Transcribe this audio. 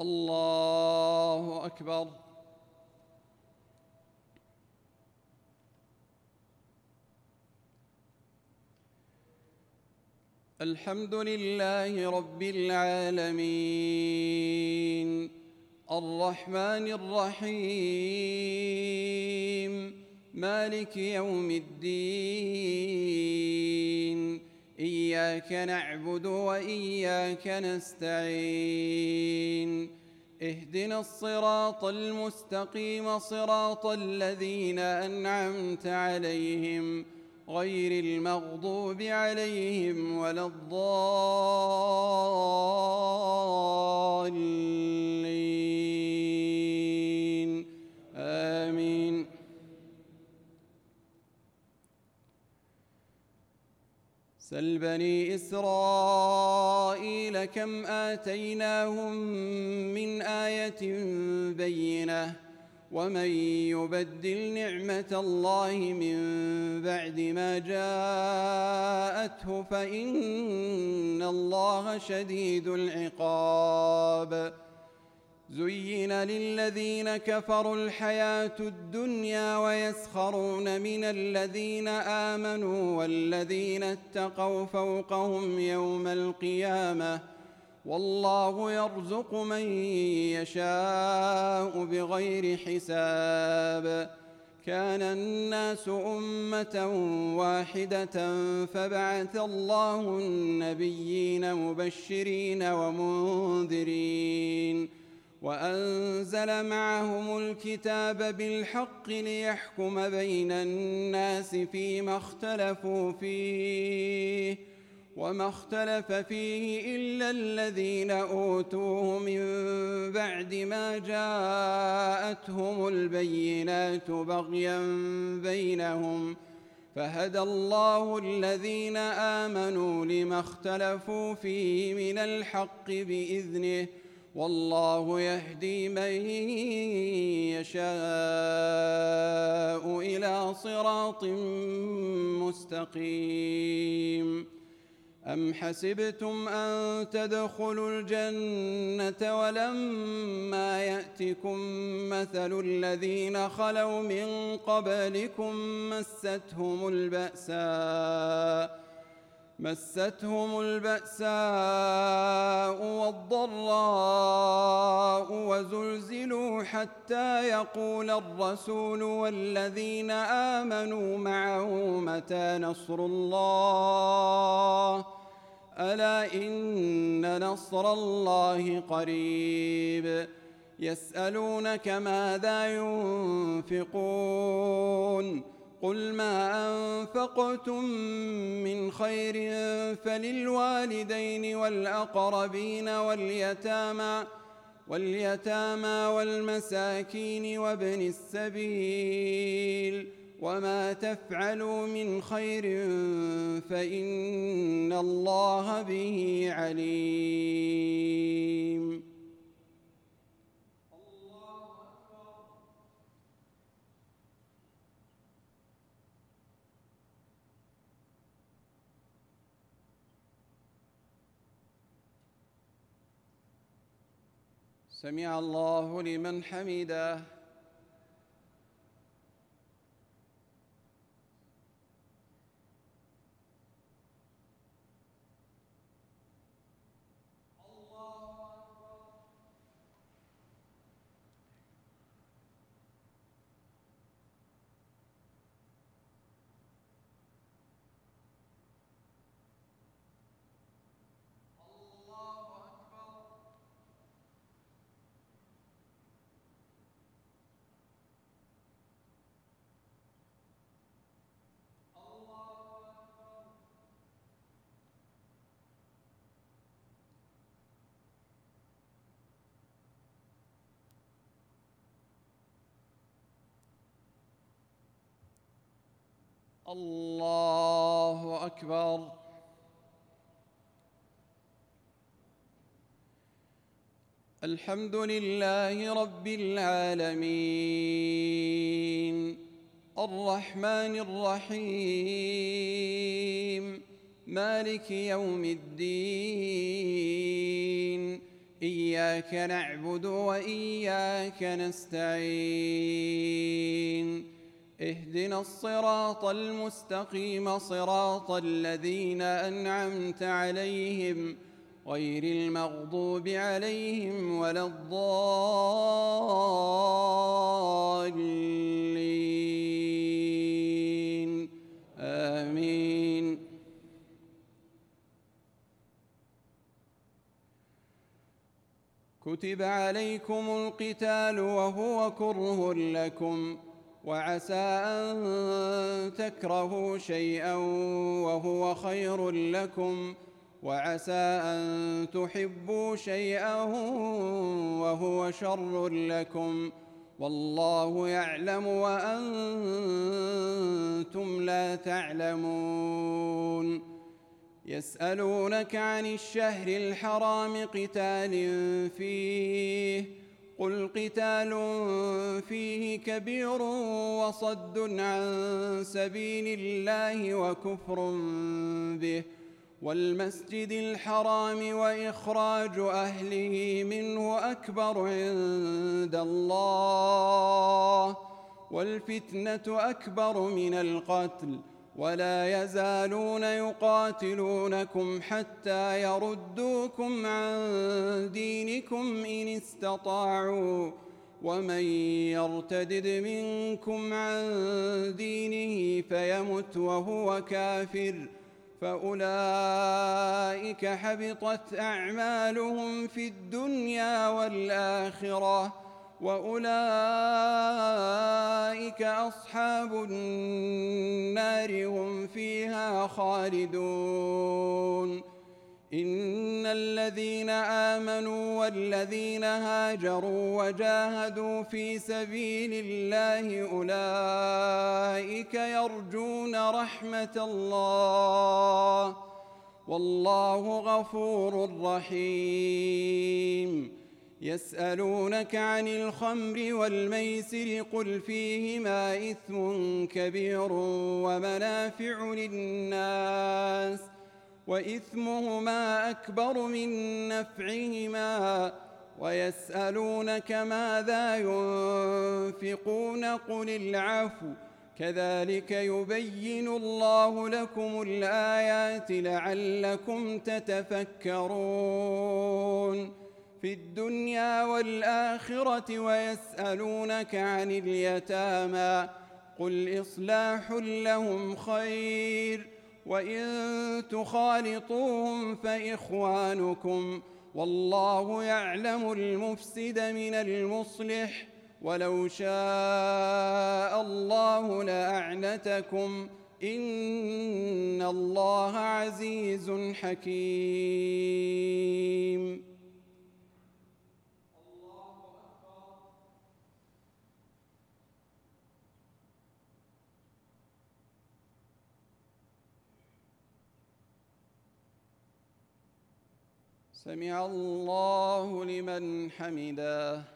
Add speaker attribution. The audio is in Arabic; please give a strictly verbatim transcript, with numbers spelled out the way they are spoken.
Speaker 1: الله أكبر. الحمد لله رب العالمين الرحمن الرحيم مالك يوم الدين إياك نعبد وإياك نستعين اهدنا الصراط المستقيم صراط الذين أنعمت عليهم غير المغضوب عليهم ولا الضالين آمين. سل بني إسرائيل كم آتيناهم من آية بينة ومن يبدل نعمة الله من بعد ما جاءته فإن الله شديد العقاب. زين للذين كفروا الحياة الدنيا ويسخرون من الذين آمنوا والذين اتقوا فوقهم يوم القيامة والله يرزق من يشاء بغير حساب. كان الناس أمة واحدة فبعث الله النبيين مبشرين ومنذرين وأنزل معهم الكتاب بالحق ليحكم بين الناس فيما اختلفوا فيه وما اختلف فيه إلا الذين أوتوه من بعد ما جاءتهم البينات بغيا بينهم فهدى الله الذين آمنوا لما اختلفوا فيه من الحق بإذنه والله يهدي من يشاء إلى صراط مستقيم. أم حسبتم أن تدخلوا الجنة ولما يأتكم مثل الذين خلوا من قبلكم مستهم البأساء مستهم البأساء والضراء وزلزلوا حتى يقول الرسول والذين آمنوا معه متى نصر الله ألا إن نصر الله قريب. يسألونك ماذا ينفقون قل ما أنفقتم من خير فللوالدين والأقربين واليتامى واليتامى والمساكين وابن السبيل وما تفعلوا من خير فإن الله به عليم. سمع الله لمن حمده. الله أكبر. الحمد لله رب العالمين الرحمن الرحيم مالك يوم الدين إياك نعبد وإياك نستعين اهدنا الصراط المستقيم صراط الذين أنعمت عليهم غير المغضوب عليهم ولا الضالين آمين. كتب عليكم القتال وهو كره لكم وعسى أن تكرهوا شيئا وهو خير لكم وعسى أن تحبوا شيئا وهو شر لكم والله يعلم وأنتم لا تعلمون. يسألونك عن الشهر الحرام قتال فيه قل قتال فيه كبير وصد عن سبيل الله وكفر به والمسجد الحرام وإخراج أهله منه أكبر عند الله والفتنة أكبر من القتل ولا يزالون يقاتلونكم حتى يردوكم عن دينكم إن استطاعوا ومن يرتدد منكم عن دينه فيمت وهو كافر فأولئك حبطت أعمالهم في الدنيا والآخرة وأولئك أصحاب النار هم فيها خالدون. إن الذين آمنوا والذين هاجروا وجاهدوا في سبيل الله أولئك يرجون رحمة الله والله غفور رحيم. يسألونك عن الخمر والميسر قل فيهما إثم كبير ومنافع للناس وإثمهما أكبر من نفعهما ويسألونك ماذا ينفقون قل العفو كذلك يبين الله لكم الآيات لعلكم تتفكرون في الدنيا والآخرة. ويسألونك عن اليتامى قل إصلاح لهم خير وإن تخالطوهم فإخوانكم والله يعلم المفسد من المصلح ولو شاء الله لأعنتكم إن الله عزيز حكيم. سمع الله لمن حمده.